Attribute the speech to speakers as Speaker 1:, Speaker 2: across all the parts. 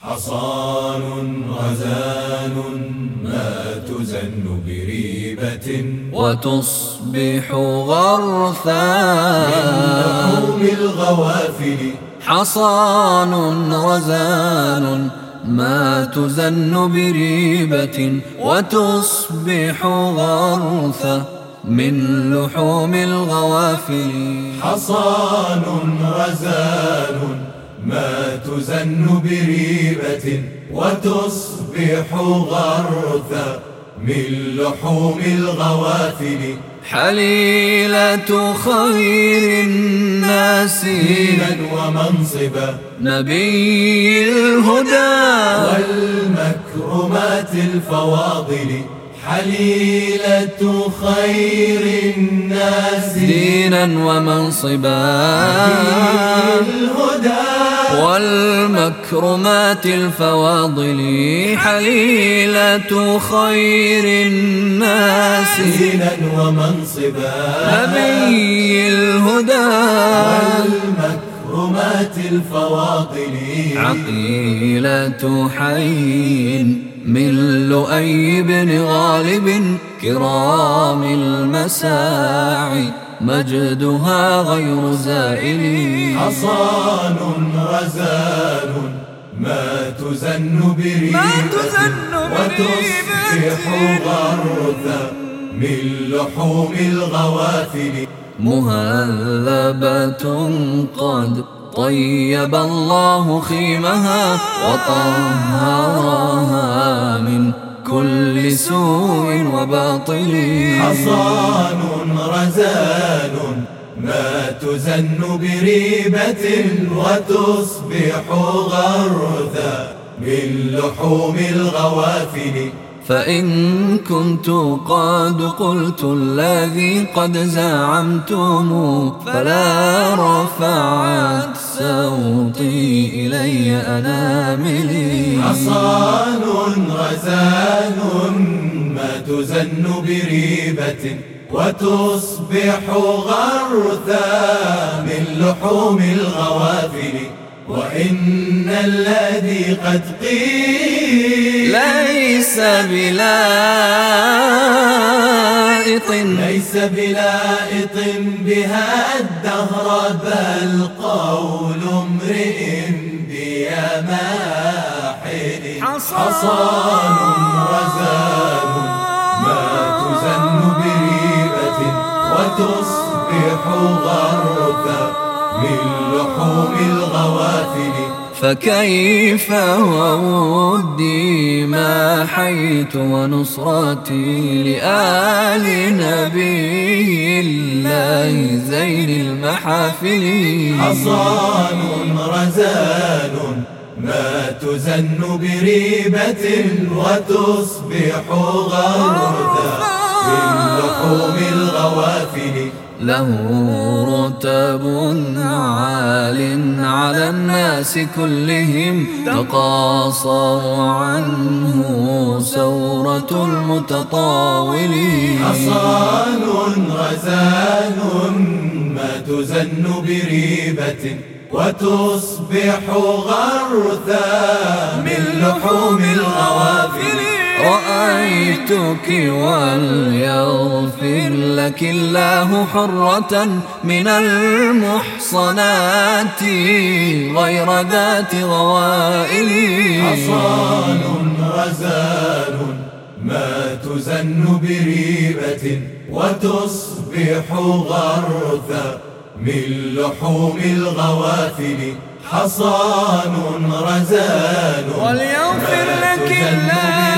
Speaker 1: حصان غزال ما تزن بريبة
Speaker 2: وتصبح غرثا
Speaker 1: من لحوم الغوافل.
Speaker 2: حصان غزال ما تزن بريبة وتصبح غرثا من لحوم الغوافل.
Speaker 1: حصان غزال ما تزن بريبة وتصبح غرثا من لحوم الغوافل.
Speaker 2: حليلة خير الناس
Speaker 1: دينا ومنصبا
Speaker 2: نبي الهدى
Speaker 1: والمكرمات الفواضل. حليلة خير الناس
Speaker 2: دينا ومنصبا
Speaker 1: الهدى
Speaker 2: والمكرمات الفواضل. حليلة خير الناس
Speaker 1: دينا ومنصبا
Speaker 2: نبي الهدى
Speaker 1: والمكرمات الفواضل.
Speaker 2: عقيلة حي من لؤي بن غالب كرام المساعي مجدها غير زائل.
Speaker 1: حصان غزال ما تزن بريبة وتصبح غرثا من لحوم الغوافل.
Speaker 2: مهذبة قد طيب الله خيمها وطهرها من كل سوء وباطل.
Speaker 1: حصان غزال ما تزن بريبة وتصبح غرثا من لحوم الغوافل.
Speaker 2: فإن كنت قد قلت الذي قد زعمتم فلا رفعت صوتي إلي أناملي.
Speaker 1: حصان غزال ما تزن بريبة وتصبح غرثا من لحوم الغوافل. وإن الذي قد قيل
Speaker 2: ليس بلائط
Speaker 1: بها الدهر بل قول امرئ بيماحل. حصان غزال ما تزن بريبة وتصبح غرثا من لحوم الغوافل.
Speaker 2: فكيف وودي ما حيت ونصرتي لآل نبي الله زين المحافل.
Speaker 1: حصان غزال ما تزن بريبة وتصبح غرثا من لحوم الغوافل.
Speaker 2: له رتب عال على الناس كلهم تقاصر عنه سورة المتطاولين.
Speaker 1: حصان غزال ما تزن بريبة وتصبح غرثا من لحوم الغوافل.
Speaker 2: رأيتك وليغفر لك الله حرة من المحصنات غير ذات غوائل.
Speaker 1: حصان غزال ما تزن بريبة وتصبح غرثا من لحوم الغوافل. حصان غزال
Speaker 2: وليغفر لك الله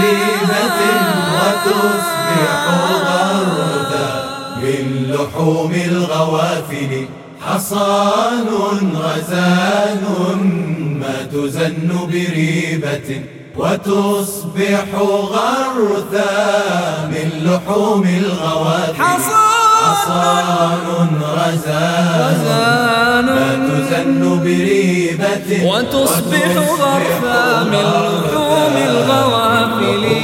Speaker 1: وتصبح غرثا من لحوم الغوافل. حصان غزال ما تزن بريبة وتصبح غرثا من لحوم الغوافل. حصان غزال ما تزن بريبة
Speaker 2: وتصبح غرثا من لحوم الغوافل.